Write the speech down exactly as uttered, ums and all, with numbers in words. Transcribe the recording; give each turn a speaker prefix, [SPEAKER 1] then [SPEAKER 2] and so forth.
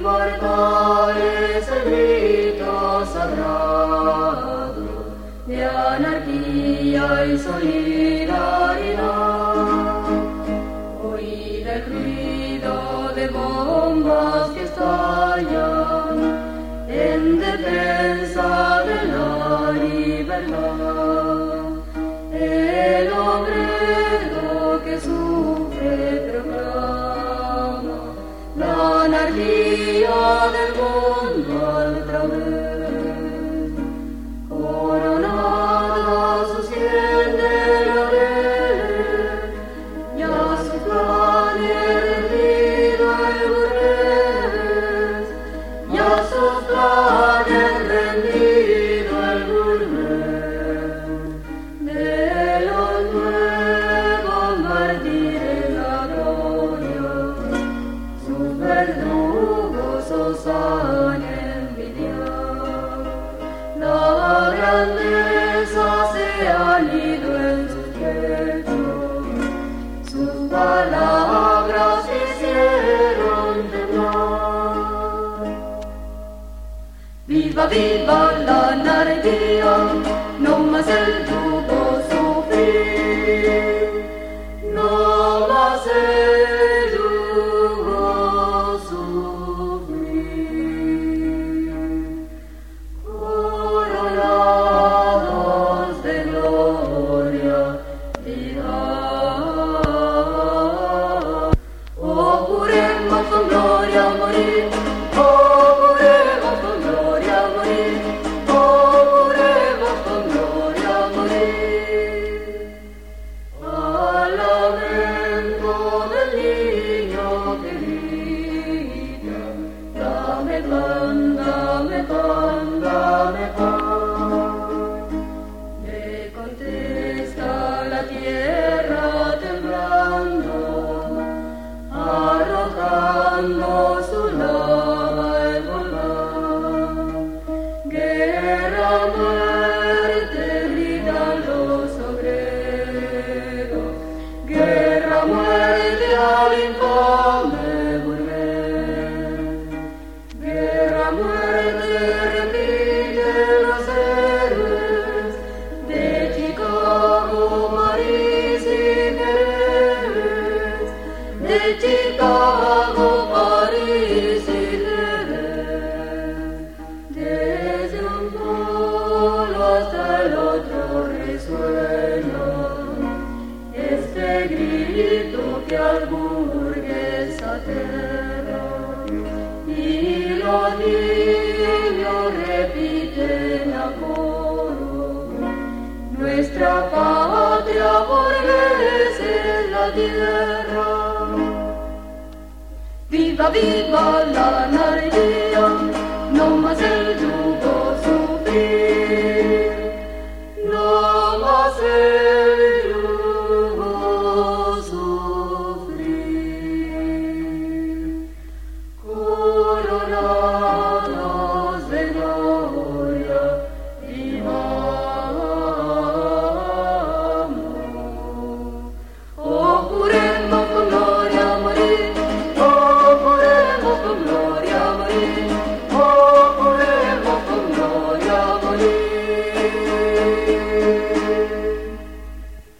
[SPEAKER 1] portal es el grito sagrado de anarquía y solidaridad. Oíd el ruido de bombas que estallan en defensa de la libertad. El obrero que sufre proclama la anarquía del mundo otra vez. Coronada su sien de laureles, ya su plan es rendido el burgués, ya su plan es rendido el burgués. De los nuevos mártires la gloria, sus verdugos os han envidiado. La grandeza se han ido en sus pechos, sus palabras hicieron temblar. Viva, viva la anarquía, no más el yugo sufrir, no más el yugo sufrir. Coronados de gloria y paz, oh juremos con gloria morir, oh juremos con gloria morir, oh juremos con gloria morir. Al lamento del niño que grita, dame pan, dame pan, dame pan. Le contesta la tierra temblando, arrojando su lava el volcán. Guerra, muerte, gritan los obreros, guerra, muerte al infame burgués. Guerra, muerte, repiten los héroes de Chicago, París y Jerez, de Chicago, París y Jerez. Desde un polo hasta el otro resuena este grito que al burgués aterra, y los niños repiten a coro: nuestra patria burgués es la tierra. Viva, viva la anarquía.